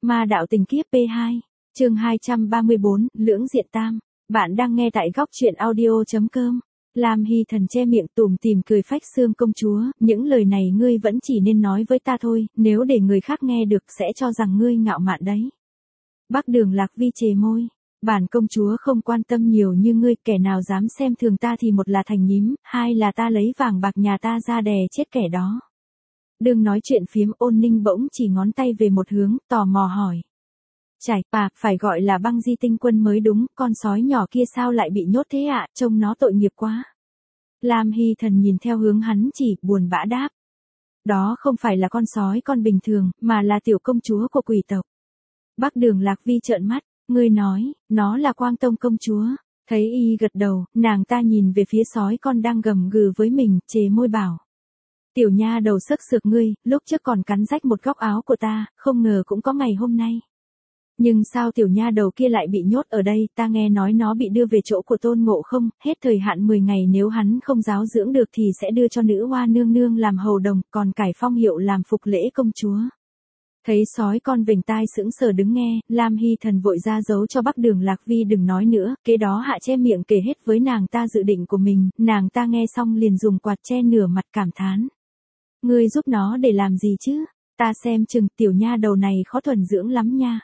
Ma đạo tình kiếp P2, chương 234, Lưỡng Diện Tam. Bạn đang nghe tại góc truyện audio.com. Lam Hy Thần che miệng tủm tỉm cười phách xương công chúa, những lời này ngươi vẫn chỉ nên nói với ta thôi, nếu để người khác nghe được sẽ cho rằng ngươi ngạo mạn đấy. Bắc Đường Lạc Vi chề môi. Bản công chúa không quan tâm nhiều như ngươi, kẻ nào dám xem thường ta thì một là thành nhím, hai là ta lấy vàng bạc nhà ta ra đè chết kẻ đó. Đừng nói chuyện phiếm, Ôn Ninh bỗng chỉ ngón tay về một hướng, tò mò hỏi. Chải, phải gọi là Băng Di Tinh Quân mới đúng, con sói nhỏ kia sao lại bị nhốt thế ạ, trông nó tội nghiệp quá. Lam Hy Thần nhìn theo hướng hắn chỉ, buồn bã đáp. Đó không phải là con sói con bình thường, mà là tiểu công chúa của quỷ tộc. Bắc Đường Lạc Vi trợn mắt, ngươi nói, nó là Quang Tông công chúa. Thấy y gật đầu, nàng ta nhìn về phía sói con đang gầm gừ với mình, chề môi bảo. Tiểu nha đầu sức sược ngươi, lúc trước còn cắn rách một góc áo của ta, không ngờ cũng có ngày hôm nay. Nhưng sao tiểu nha đầu kia lại bị nhốt ở đây, ta nghe nói nó bị đưa về chỗ của Tôn Ngộ Không, hết thời hạn 10 ngày nếu hắn không giáo dưỡng được thì sẽ đưa cho nữ hoa nương nương làm hầu đồng, còn cải phong hiệu làm phục lễ công chúa. Thấy sói con vểnh tai sững sờ đứng nghe, Lam Hy Thần vội ra giấu cho Bắc Đường Lạc Vi đừng nói nữa, kế đó hạ che miệng kể hết với nàng ta dự định của mình, nàng ta nghe xong liền dùng quạt che nửa mặt cảm thán. Ngươi giúp nó để làm gì chứ? Ta xem chừng tiểu nha đầu này khó thuần dưỡng lắm nha.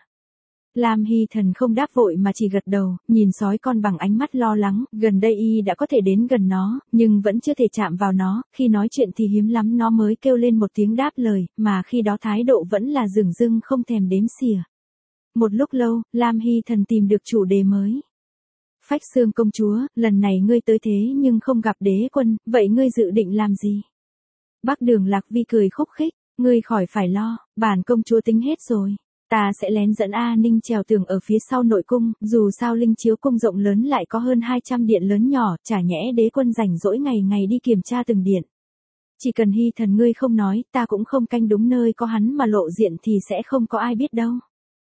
Lam Hy Thần không đáp vội mà chỉ gật đầu, nhìn sói con bằng ánh mắt lo lắng, gần đây y đã có thể đến gần nó, nhưng vẫn chưa thể chạm vào nó, khi nói chuyện thì hiếm lắm nó mới kêu lên một tiếng đáp lời, mà khi đó thái độ vẫn là dửng dưng không thèm đếm xỉa. Một lúc lâu, Lam Hy Thần tìm được chủ đề mới. Phách xương công chúa, lần này ngươi tới thế nhưng không gặp đế quân, vậy ngươi dự định làm gì? Bắc Đường Lạc Vi cười khúc khích, ngươi khỏi phải lo, bản công chúa tính hết rồi. Ta sẽ lén dẫn A Ninh trèo tường ở phía sau nội cung, dù sao linh chiếu cung rộng lớn lại có hơn 200 điện lớn nhỏ, chả nhẽ đế quân rảnh rỗi ngày ngày đi kiểm tra từng điện. Chỉ cần Hy Thần ngươi không nói, ta cũng không canh đúng nơi có hắn mà lộ diện thì sẽ không có ai biết đâu.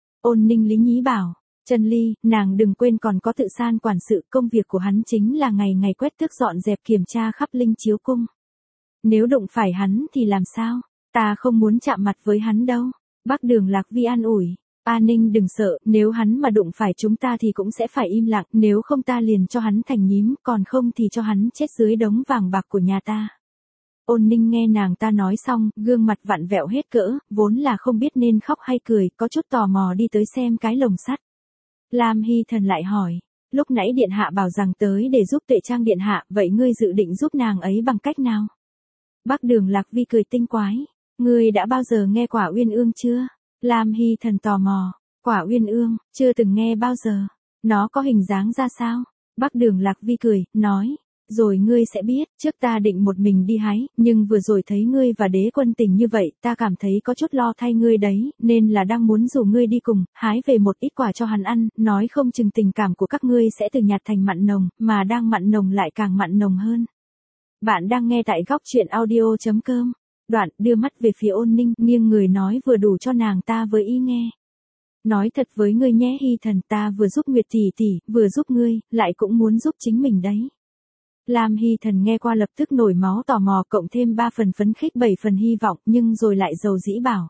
Ôn Ninh lý nhí bảo, Trần Ly, nàng đừng quên còn có Tự San quản sự, công việc của hắn chính là ngày ngày quét tước dọn dẹp kiểm tra khắp linh chiếu cung. Nếu đụng phải hắn thì làm sao? Ta không muốn chạm mặt với hắn đâu. Bắc Đường Lạc Vi an ủi, A Ninh đừng sợ, nếu hắn mà đụng phải chúng ta thì cũng sẽ phải im lặng, nếu không ta liền cho hắn thành nhím, còn không thì cho hắn chết dưới đống vàng bạc của nhà ta. Ôn Ninh nghe nàng ta nói xong, gương mặt vặn vẹo hết cỡ, vốn là không biết nên khóc hay cười, có chút tò mò đi tới xem cái lồng sắt. Lam Hy Thần lại hỏi, lúc nãy điện hạ bảo rằng tới để giúp Tuệ Trang điện hạ, vậy ngươi dự định giúp nàng ấy bằng cách nào? Bắc Đường Lạc Vi cười tinh quái. Ngươi đã bao giờ nghe quả uyên ương chưa? Lam Hy Thần tò mò. Quả uyên ương, chưa từng nghe bao giờ. Nó có hình dáng ra sao? Bắc Đường Lạc Vi cười, nói. Rồi ngươi sẽ biết, trước ta định một mình đi hái, nhưng vừa rồi thấy ngươi và đế quân tình như vậy, ta cảm thấy có chút lo thay ngươi đấy, nên là đang muốn rủ ngươi đi cùng, hái về một ít quả cho hắn ăn, nói không chừng tình cảm của các ngươi sẽ từ nhạt thành mặn nồng, mà đang mặn nồng lại càng mặn nồng hơn. Bạn đang nghe tại góc truyện audio.com. Đoạn đưa mắt về phía Ôn Ninh, nghiêng người nói vừa đủ cho nàng ta với ý nghe. Nói thật với ngươi nhé Hy Thần, ta vừa giúp Nguyệt tỷ tỷ, vừa giúp ngươi, lại cũng muốn giúp chính mình đấy. Lam Hy Thần nghe qua lập tức nổi máu tò mò, cộng thêm 3 phần phấn khích 7 phần hy vọng, nhưng rồi lại dầu dĩ bảo.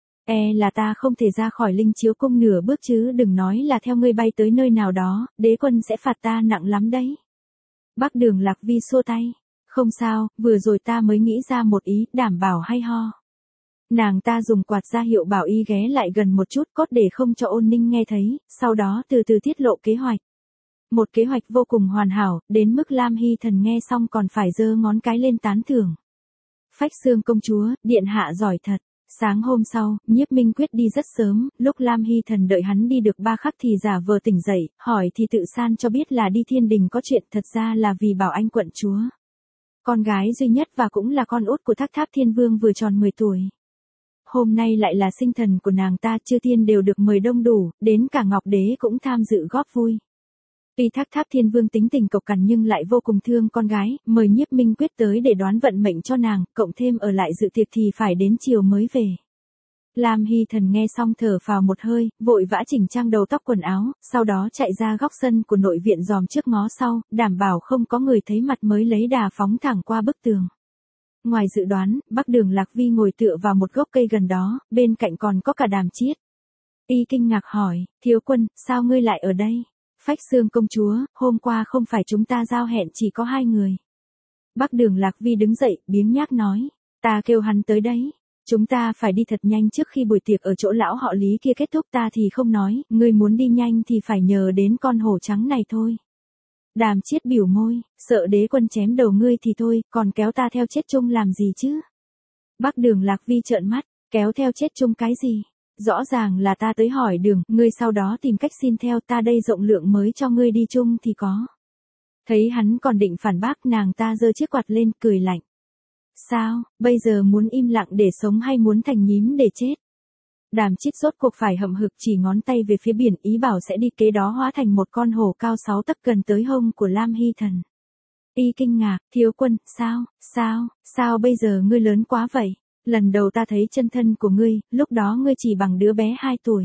Là ta không thể ra khỏi linh chiếu cung nửa bước chứ, đừng nói là theo ngươi bay tới nơi nào đó, đế quân sẽ phạt ta nặng lắm đấy. Bắc Đường Lạc Vi xua tay. Không sao, vừa rồi ta mới nghĩ ra một ý, đảm bảo hay ho. Nàng ta dùng quạt ra hiệu bảo y ghé lại gần một chút cốt để không cho Ôn Ninh nghe thấy, sau đó từ từ tiết lộ kế hoạch. Một kế hoạch vô cùng hoàn hảo, đến mức Lam Hy Thần nghe xong còn phải giơ ngón cái lên tán thưởng. Phách xương công chúa, điện hạ giỏi thật. Sáng hôm sau, Nhiếp Minh Quyết đi rất sớm, lúc Lam Hy Thần đợi hắn đi được 3 khắc thì giả vờ tỉnh dậy, hỏi thì Tự San cho biết là đi thiên đình có chuyện, thật ra là vì bảo anh quận chúa. Con gái duy nhất và cũng là con út của Thác Tháp Thiên Vương vừa tròn 10 tuổi. Hôm nay lại là sinh thần của nàng ta, chư thiên đều được mời đông đủ, đến cả Ngọc Đế cũng tham dự góp vui. Tuy Thác Tháp Thiên Vương tính tình cộc cằn nhưng lại vô cùng thương con gái, mời Nhiếp Minh Quyết tới để đoán vận mệnh cho nàng, cộng thêm ở lại dự tiệc thì phải đến chiều mới về. Lam Hy Thần nghe xong thở phào một hơi, vội vã chỉnh trang đầu tóc quần áo, sau đó chạy ra góc sân của nội viện dòm trước ngó sau, đảm bảo không có người thấy mặt mới lấy đà phóng thẳng qua bức tường. Ngoài dự đoán, Bắc Đường Lạc Vi ngồi tựa vào một gốc cây gần đó, bên cạnh còn có cả Đàm Chiết. Y kinh ngạc hỏi, thiếu quân, sao ngươi lại ở đây? Phách Xương công chúa, hôm qua không phải chúng ta giao hẹn chỉ có 2 người. Bắc Đường Lạc Vi đứng dậy, biếng nhác nói, ta kêu hắn tới đấy. Chúng ta phải đi thật nhanh trước khi buổi tiệc ở chỗ lão họ Lý kia kết thúc, ta thì không nói, ngươi muốn đi nhanh thì phải nhờ đến con hổ trắng này thôi. Đàm Chiết biểu môi, sợ đế quân chém đầu ngươi thì thôi, còn kéo ta theo chết chung làm gì chứ? Bắc Đường Lạc Vi trợn mắt, kéo theo chết chung cái gì? Rõ ràng là ta tới hỏi đường, ngươi sau đó tìm cách xin theo, ta đây rộng lượng mới cho ngươi đi chung thì có. Thấy hắn còn định phản bác, nàng ta giơ chiếc quạt lên, cười lạnh. Sao, bây giờ muốn im lặng để sống hay muốn thành nhím để chết? Đàm Chiết rốt cuộc phải hậm hực chỉ ngón tay về phía biển, ý bảo sẽ đi, kế đó hóa thành một con hổ cao 6 tấc gần tới hông của Lam Hy Thần. Y kinh ngạc, thiếu quân, sao bây giờ ngươi lớn quá vậy? Lần đầu ta thấy chân thân của ngươi, lúc đó ngươi chỉ bằng đứa bé 2 tuổi.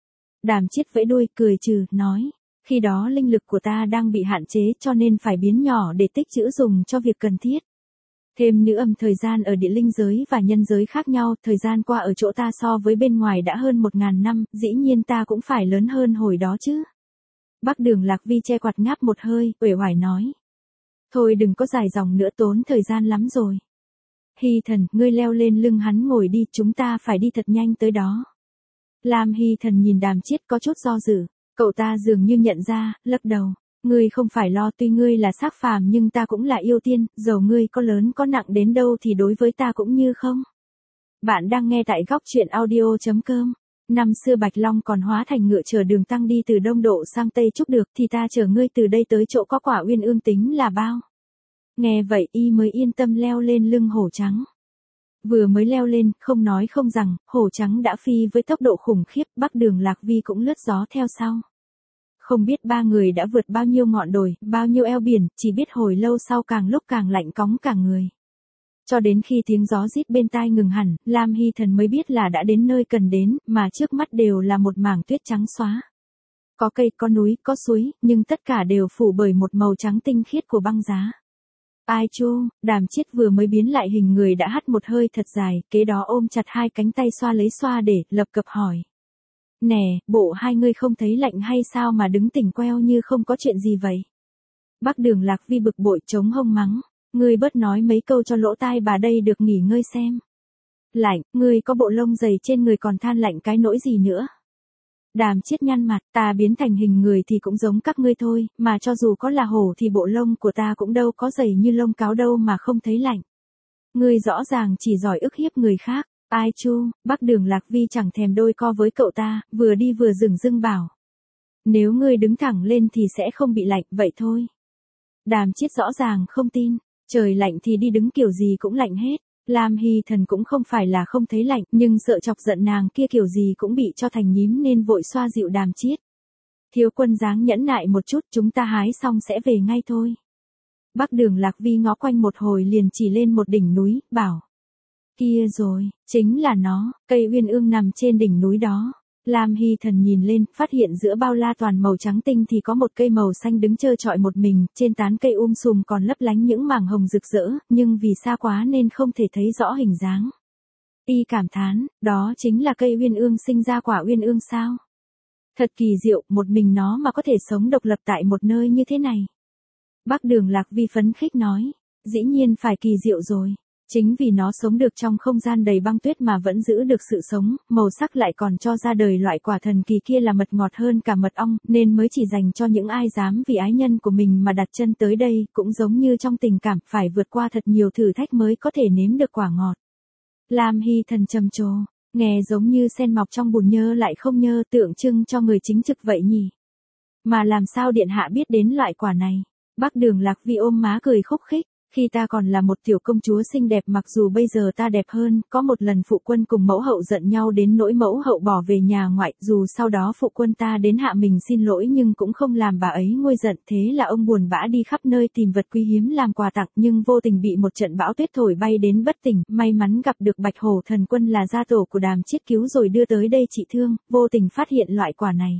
Đàm Chiết vẫy đuôi, cười trừ, nói, khi đó linh lực của ta đang bị hạn chế cho nên phải biến nhỏ để tích trữ dùng cho việc cần thiết. Thêm nữa thời gian ở địa linh giới và nhân giới khác nhau, thời gian qua ở chỗ ta so với bên ngoài đã hơn 1000 năm, dĩ nhiên ta cũng phải lớn hơn hồi đó chứ. Bắc Đường Lạc Vi che quạt ngáp một hơi, uể oải nói. Thôi đừng có dài dòng nữa, tốn thời gian lắm rồi. Hy Thần, ngươi leo lên lưng hắn ngồi đi, chúng ta phải đi thật nhanh tới đó. Lam Hy Thần nhìn Đàm Chiết có chút do dự, cậu ta dường như nhận ra, lắc đầu. Ngươi không phải lo, tuy ngươi là xác phàm nhưng ta cũng là yêu tiên, dầu ngươi có lớn có nặng đến đâu thì đối với ta cũng như không. Bạn đang nghe tại góc truyện audio.com. Năm xưa Bạch Long còn hóa thành ngựa chở Đường Tăng đi từ Đông Độ sang Tây Trúc được, thì ta chở ngươi từ đây tới chỗ có quả Uyên Ương tính là bao. Nghe vậy y mới yên tâm leo lên lưng hổ trắng. Vừa mới leo lên, không nói không rằng, hổ trắng đã phi với tốc độ khủng khiếp, Bắc Đường Lạc Vi cũng lướt gió theo sau. Không biết 3 người đã vượt bao nhiêu ngọn đồi, bao nhiêu eo biển, chỉ biết hồi lâu sau càng lúc càng lạnh cóng cả người. Cho đến khi tiếng gió rít bên tai ngừng hẳn, Lam Hy Thần mới biết là đã đến nơi cần đến, mà trước mắt đều là một mảng tuyết trắng xóa. Có cây, có núi, có suối, nhưng tất cả đều phủ bởi một màu trắng tinh khiết của băng giá. Ai chu, Đàm Chiết vừa mới biến lại hình người đã hắt một hơi thật dài, kế đó ôm chặt 2 cánh tay xoa lấy xoa để, lập cập hỏi. Nè, bộ hai ngươi không thấy lạnh hay sao mà đứng tỉnh queo như không có chuyện gì vậy? Bắc Đường Lạc Vi bực bội chống hông mắng, ngươi bớt nói mấy câu cho lỗ tai bà đây được nghỉ ngơi xem. Lạnh, ngươi có bộ lông dày trên người còn than lạnh cái nỗi gì nữa? Đàm Chiết nhăn mặt, ta biến thành hình người thì cũng giống các ngươi thôi, mà cho dù có là hổ thì bộ lông của ta cũng đâu có dày như lông cáo đâu mà không thấy lạnh. Ngươi rõ ràng chỉ giỏi ức hiếp người khác. Ai chu, Bắc Đường Lạc Vi chẳng thèm đôi co với cậu ta, vừa đi vừa dửng dưng bảo. Nếu ngươi đứng thẳng lên thì sẽ không bị lạnh, vậy thôi. Đàm Chiết rõ ràng không tin, trời lạnh thì đi đứng kiểu gì cũng lạnh hết. Lam Hy Thần cũng không phải là không thấy lạnh, nhưng sợ chọc giận nàng kia kiểu gì cũng bị cho thành nhím nên vội xoa dịu Đàm Chiết. Thiếu quân dáng nhẫn nại một chút, chúng ta hái xong sẽ về ngay thôi. Bắc Đường Lạc Vi ngó quanh một hồi liền chỉ lên một đỉnh núi, bảo. Kia rồi, chính là nó, cây Uyên Ương nằm trên đỉnh núi đó. Lam Hy Thần nhìn lên, phát hiện giữa bao la toàn màu trắng tinh thì có một cây màu xanh đứng trơ trọi một mình, trên tán cây sùm còn lấp lánh những mảng hồng rực rỡ, nhưng vì xa quá nên không thể thấy rõ hình dáng. Y cảm thán, đó chính là cây Uyên Ương sinh ra quả Uyên Ương sao? Thật kỳ diệu, một mình nó mà có thể sống độc lập tại một nơi như thế này. Bắc Đường Lạc Vi phấn khích nói, dĩ nhiên phải kỳ diệu rồi. Chính vì nó sống được trong không gian đầy băng tuyết mà vẫn giữ được sự sống, màu sắc lại còn cho ra đời loại quả thần kỳ kia là mật ngọt hơn cả mật ong, nên mới chỉ dành cho những ai dám vì ái nhân của mình mà đặt chân tới đây, cũng giống như trong tình cảm, phải vượt qua thật nhiều thử thách mới có thể nếm được quả ngọt. Lam Hy Thần trầm trồ, nghe giống như sen mọc trong bùn nhơ lại không nhơ, tượng trưng cho người chính trực vậy nhỉ. Mà làm sao điện hạ biết đến loại quả này? Bắc Đường Lạc Vi ôm má cười khúc khích. Khi ta còn là một tiểu công chúa xinh đẹp, mặc dù bây giờ ta đẹp hơn, có một lần phụ quân cùng mẫu hậu giận nhau đến nỗi mẫu hậu bỏ về nhà ngoại, dù sau đó phụ quân ta đến hạ mình xin lỗi nhưng cũng không làm bà ấy nguôi giận, thế là ông buồn bã đi khắp nơi tìm vật quý hiếm làm quà tặng, nhưng vô tình bị một trận bão tuyết thổi bay đến bất tỉnh, may mắn gặp được Bạch Hổ Thần Quân là gia tổ của Đàm Chiết cứu rồi đưa tới đây trị thương, vô tình phát hiện loại quả này.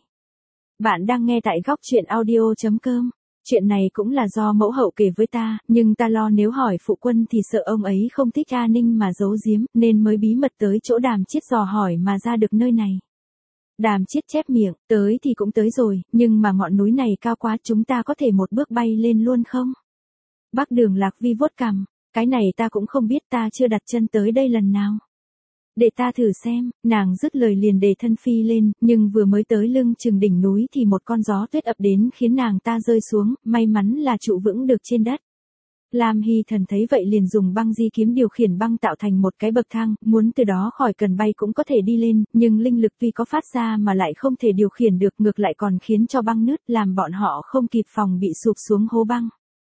Bạn đang nghe tại góc truyện audio.com. Chuyện này cũng là do mẫu hậu kể với ta, nhưng ta lo nếu hỏi phụ quân thì sợ ông ấy không thích A Ninh mà giấu giếm, nên mới bí mật tới chỗ Đàm Chiết dò hỏi mà ra được nơi này. Đàm Chiết chép miệng, tới thì cũng tới rồi, nhưng mà ngọn núi này cao quá, chúng ta có thể một bước bay lên luôn không? Bắc Đường Lạc Vi vuốt cằm, cái này ta cũng không biết, ta chưa đặt chân tới đây lần nào. Để ta thử xem, nàng dứt lời liền để thân phi lên, nhưng vừa mới tới lưng chừng đỉnh núi thì một con gió tuyết ập đến khiến nàng ta rơi xuống, may mắn là trụ vững được trên đất. Lam Hy Thần thấy vậy liền dùng băng di kiếm điều khiển băng tạo thành một cái bậc thang, muốn từ đó khỏi cần bay cũng có thể đi lên, nhưng linh lực tuy có phát ra mà lại không thể điều khiển được, ngược lại còn khiến cho băng nứt, làm bọn họ không kịp phòng bị sụp xuống hố băng.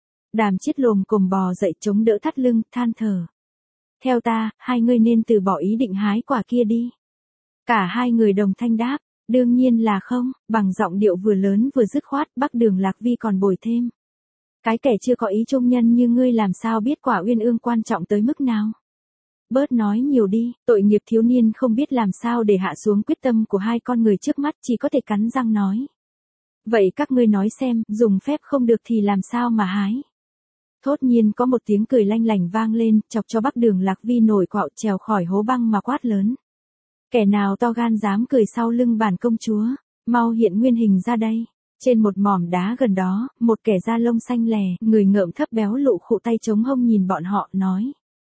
Đàm Chiết lồm cồm bò dậy chống đỡ thắt lưng, than thở. Theo ta, hai người nên từ bỏ ý định hái quả kia đi. Cả hai người đồng thanh đáp, đương nhiên là không, bằng giọng điệu vừa lớn vừa dứt khoát, Bắc Đường Lạc Vi còn bồi thêm. Cái kẻ chưa có ý trung nhân như ngươi làm sao biết quả uyên ương quan trọng tới mức nào. Bớt nói nhiều đi, tội nghiệp thiếu niên không biết làm sao để hạ xuống quyết tâm của hai con người trước mắt, chỉ có thể cắn răng nói. Vậy các ngươi nói xem, dùng phép không được thì làm sao mà hái. Thốt nhiên có một tiếng cười lanh lảnh vang lên, chọc cho Bắc Đường Lạc Vi nổi quạo trèo khỏi hố băng mà quát lớn. Kẻ nào to gan dám cười sau lưng bản công chúa, mau hiện nguyên hình ra đây. Trên một mỏm đá gần đó, một kẻ da lông xanh lè, người ngợm thấp béo lụ khụ tay chống hông nhìn bọn họ, nói.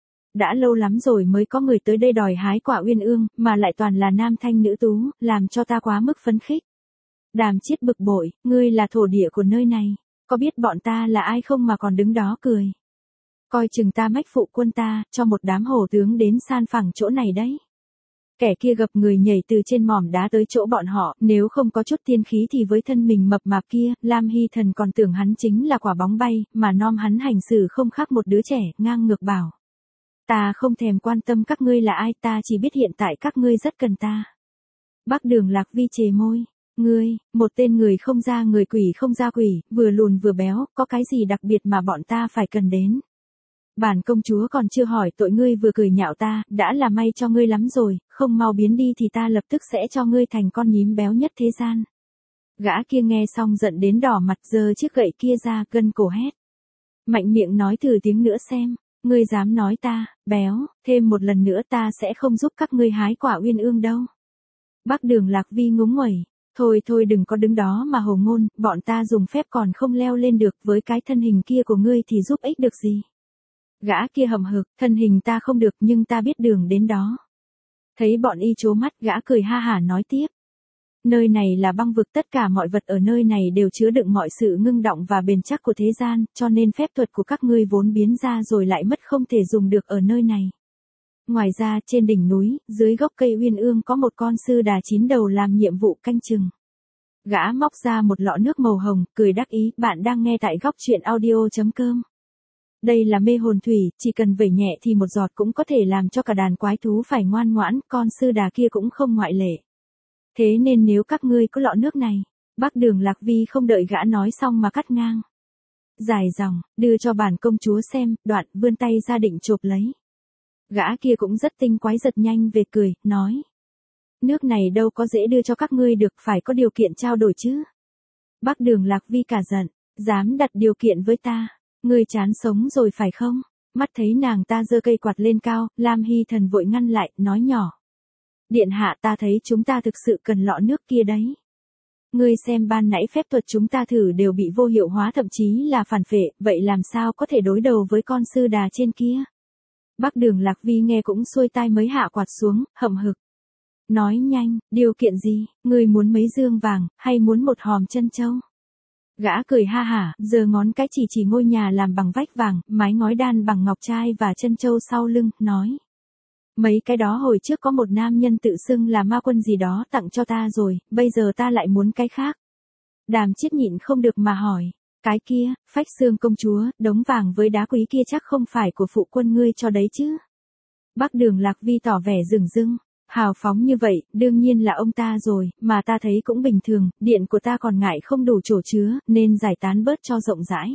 Đã lâu lắm rồi mới có người tới đây đòi hái quả uyên ương, mà lại toàn là nam thanh nữ tú, làm cho ta quá mức phấn khích. Đàm Chiết bực bội, ngươi là thổ địa của nơi này, có biết bọn ta là ai không mà còn đứng đó cười. Coi chừng ta mách phụ quân ta, cho một đám hổ tướng đến san phẳng chỗ này đấy. Kẻ kia gập người nhảy từ trên mỏm đá tới chỗ bọn họ, nếu không có chút tiên khí thì với thân mình mập mạp kia, Lam Hy Thần còn tưởng hắn chính là quả bóng bay, mà nom hắn hành xử không khác một đứa trẻ, ngang ngược bảo. Ta không thèm quan tâm các ngươi là ai, ta chỉ biết hiện tại các ngươi rất cần ta. Bắc Đường Lạc Vi chề môi, ngươi, một tên người không ra người quỷ không ra quỷ, vừa lùn vừa béo, có cái gì đặc biệt mà bọn ta phải cần đến. Bản công chúa còn chưa hỏi tội ngươi vừa cười nhạo ta, đã là may cho ngươi lắm rồi, không mau biến đi thì ta lập tức sẽ cho ngươi thành con nhím béo nhất thế gian. Gã kia nghe xong giận đến đỏ mặt, giơ chiếc gậy kia ra, gân cổ hét. Mạnh miệng nói thử tiếng nữa xem, ngươi dám nói ta, béo, thêm một lần nữa ta sẽ không giúp các ngươi hái quả uyên ương đâu. Bắc Đường Lạc Vi ngúng nguẩy, thôi thôi đừng có đứng đó mà hồ ngôn, bọn ta dùng phép còn không leo lên được, với cái thân hình kia của ngươi thì giúp ích được gì. Gã kia hậm hực, thân hình ta không được nhưng ta biết đường đến đó. Thấy bọn y trố mắt, gã cười ha hả nói tiếp. Nơi này là băng vực, tất cả mọi vật ở nơi này đều chứa đựng mọi sự ngưng động và bền chắc của thế gian, cho nên phép thuật của các ngươi vốn biến ra rồi lại mất không thể dùng được ở nơi này. Ngoài ra, trên đỉnh núi, dưới gốc cây uyên ương có một con sư đà 9 đầu làm nhiệm vụ canh chừng. Gã móc ra một lọ nước màu hồng, cười đắc ý, bạn đang nghe tại góc truyện audio.com. Đây là mê hồn thủy, chỉ cần vẩy nhẹ thì một giọt cũng có thể làm cho cả đàn quái thú phải ngoan ngoãn, con sư đà kia cũng không ngoại lệ. Thế nên nếu các ngươi có lọ nước này, Bắc Đường Lạc Vi không đợi gã nói xong mà cắt ngang. Dài dòng, đưa cho bản công chúa xem, đoạn vươn tay ra định chộp lấy. Gã kia cũng rất tinh quái, giật nhanh về cười, nói. Nước này đâu có dễ đưa cho các ngươi được, phải có điều kiện trao đổi chứ. Bắc Đường Lạc Vi cả giận, dám đặt điều kiện với ta. Ngươi chán sống rồi phải không? Mắt thấy nàng ta giơ cây quạt lên cao, Lam Hy Thần vội ngăn lại, nói nhỏ. Điện hạ, ta thấy chúng ta thực sự cần lọ nước kia đấy. Ngươi xem ban nãy phép thuật chúng ta thử đều bị vô hiệu hóa, thậm chí là phản phệ, vậy làm sao có thể đối đầu với con sư đà trên kia? Bắc Đường Lạc Vi nghe cũng xuôi tai mới hạ quạt xuống, hậm hực. Nói nhanh, điều kiện gì, ngươi muốn mấy dương vàng, hay muốn một hòm chân châu? Gã cười ha hả, giơ ngón cái chỉ ngôi nhà làm bằng vách vàng, mái ngói đan bằng ngọc trai và chân châu sau lưng, nói. Mấy cái đó hồi trước có một nam nhân tự xưng là ma quân gì đó tặng cho ta rồi, bây giờ ta lại muốn cái khác. Đàm Chiết nhịn không được mà hỏi, cái kia, phách xương công chúa, đống vàng với đá quý kia chắc không phải của phụ quân ngươi cho đấy chứ? Bắc Đường Lạc Vi tỏ vẻ dửng dưng. Hào phóng như vậy, đương nhiên là ông ta rồi, mà ta thấy cũng bình thường, điện của ta còn ngại không đủ chỗ chứa, nên giải tán bớt cho rộng rãi.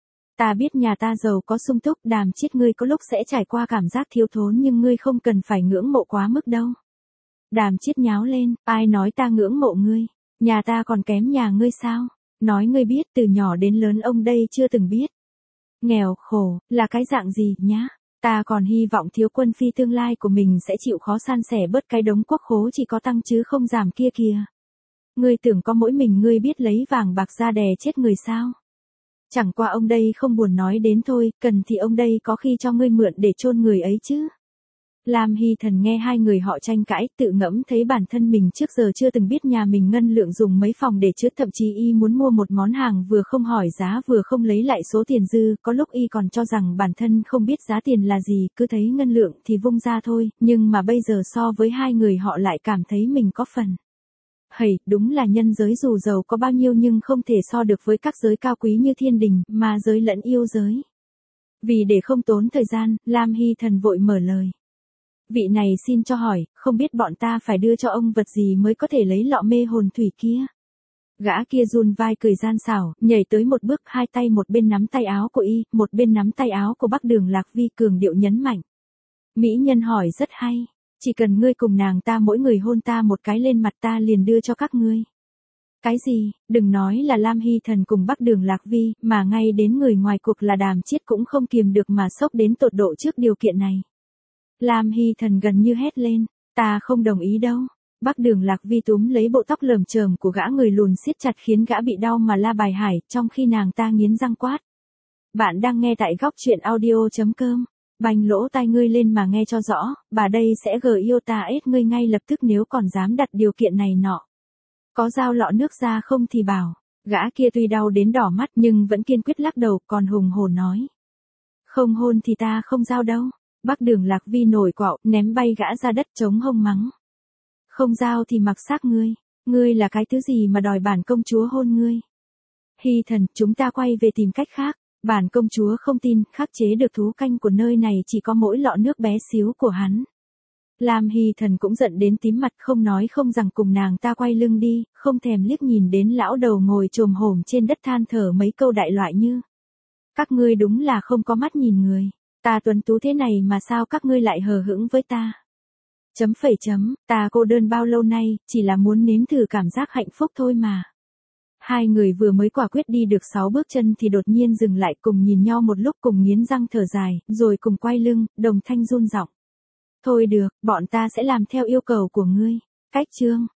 Ta biết nhà ta giàu có sung túc, Đàm Chiết ngươi có lúc sẽ trải qua cảm giác thiếu thốn nhưng ngươi không cần phải ngưỡng mộ quá mức đâu. Đàm Chiết nháo lên, ai nói ta ngưỡng mộ ngươi, nhà ta còn kém nhà ngươi sao? Nói ngươi biết từ nhỏ đến lớn ông đây chưa từng biết. Nghèo khổ, là cái dạng gì nhá? Ta còn hy vọng thiếu quân phi tương lai của mình sẽ chịu khó san sẻ bớt cái đống quốc khố chỉ có tăng chứ không giảm kia kìa. Ngươi tưởng có mỗi mình ngươi biết lấy vàng bạc ra đè chết người sao? Chẳng qua ông đây không buồn nói đến thôi, cần thì ông đây có khi cho ngươi mượn để chôn người ấy chứ. Lam Hy Thần nghe hai người họ tranh cãi, tự ngẫm thấy bản thân mình trước giờ chưa từng biết nhà mình ngân lượng dùng mấy phòng để chứa, thậm chí y muốn mua một món hàng vừa không hỏi giá vừa không lấy lại số tiền dư, có lúc y còn cho rằng bản thân không biết giá tiền là gì, cứ thấy ngân lượng thì vung ra thôi, nhưng mà bây giờ so với hai người họ lại cảm thấy mình có phần. Hầy, đúng là nhân giới dù giàu có bao nhiêu nhưng không thể so được với các giới cao quý như thiên đình, ma giới lẫn yêu giới. Vì để không tốn thời gian, Lam Hy Thần vội mở lời. Vị này xin cho hỏi, không biết bọn ta phải đưa cho ông vật gì mới có thể lấy lọ mê hồn thủy kia? Gã kia run vai cười gian xảo, nhảy tới một bước, hai tay một bên nắm tay áo của y, một bên nắm tay áo của Bắc Đường Lạc Vi, cường điệu nhấn mạnh. Mỹ nhân hỏi rất hay, chỉ cần ngươi cùng nàng ta mỗi người hôn ta một cái lên mặt ta liền đưa cho các ngươi. Cái gì, đừng nói là Lam Hy Thần cùng Bắc Đường Lạc Vi, mà ngay đến người ngoài cuộc là Đàm Chiết cũng không kiềm được mà sốc đến tột độ trước điều kiện này. Lam Hy Thần gần như hét lên, ta không đồng ý đâu. Bắc Đường Lạc Vi túm lấy bộ tóc lởm chởm của gã người lùn siết chặt khiến gã bị đau mà la bài hải, trong khi nàng ta nghiến răng quát. Bạn đang nghe tại góc truyện audio.com. Bành lỗ tai ngươi lên mà nghe cho rõ, bà đây sẽ GIOTA ngươi ngay lập tức nếu còn dám đặt điều kiện này nọ. Có dao lọ nước ra không thì bảo. Gã kia tuy đau đến đỏ mắt nhưng vẫn kiên quyết lắc đầu, còn hùng hổ nói. Không hôn thì ta không giao đâu. Bắc Đường Lạc Vi nổi quạo, ném bay gã ra đất chống hông mắng. Không giao thì mặc xác ngươi là cái thứ gì mà đòi bản công chúa hôn ngươi? Hy Thần, chúng ta quay về tìm cách khác, bản công chúa không tin, khắc chế được thú canh của nơi này chỉ có mỗi lọ nước bé xíu của hắn. Lam Hy Thần cũng giận đến tím mặt, không nói không rằng cùng nàng ta quay lưng đi, không thèm liếc nhìn đến lão đầu ngồi chồm hổm trên đất than thở mấy câu đại loại như. Các ngươi đúng là không có mắt nhìn người. Ta tuấn tú thế này mà sao các ngươi lại hờ hững với ta? Ta cô đơn bao lâu nay, chỉ là muốn nếm thử cảm giác hạnh phúc thôi mà. Hai người vừa mới quả quyết đi được 6 bước chân thì đột nhiên dừng lại, cùng nhìn nhau một lúc, cùng nghiến răng thở dài, rồi cùng quay lưng, đồng thanh run giọng. Thôi được, bọn ta sẽ làm theo yêu cầu của ngươi. Cách chương